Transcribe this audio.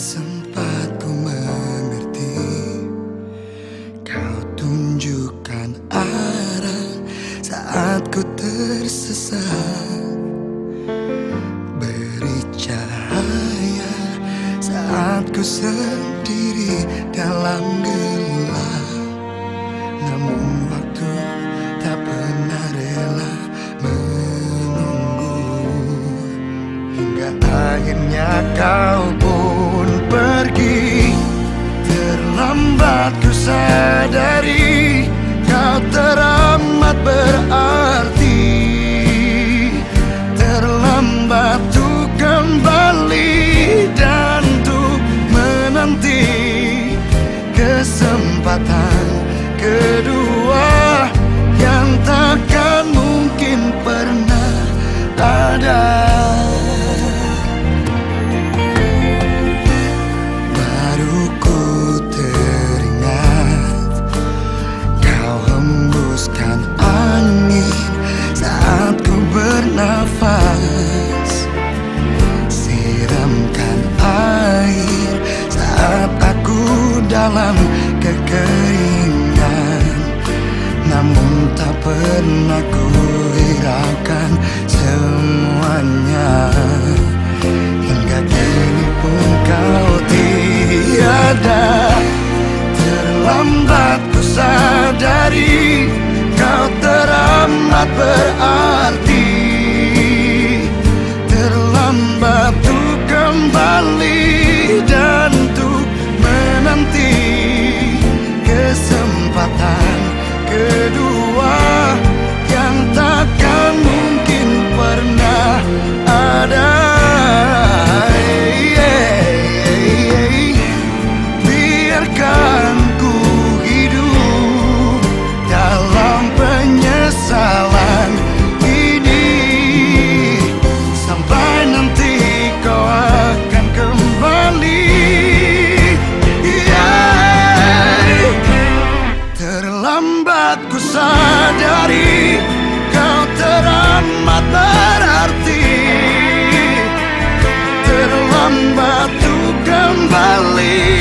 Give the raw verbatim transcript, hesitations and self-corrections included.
sempat ku mengerti, kau tunjukkan arah saat ku tersesat, beri cahaya saat ku sendiri dalam gelap. Namun waktu tak pernah rela menunggu, hingga akhirnya kau pun pergi. Terlambat ku sadari kau teramat berarti. Terlambat ku kembali dan untuk menanti kesempatan kedua yang takkan mungkin pernah ada. Baru ku teringat kau hembuskan angin saat ku bernafas, siramkan air saat aku dalam kekeringan. Namun tak pernah ku hiraukan semuanya, hingga kini pun kau tiada. Terlambat ku sadari kau teramat berarti. Terlambat ku kembali dan untuk menanti kesempatan kedua yang takkan mungkin pernah ada. Biarkan ku hidup dalam penyesalan ini sampai nanti kau akan kembali. Terlambat ku sadari kau teramat berarti. Terlambat ku kembali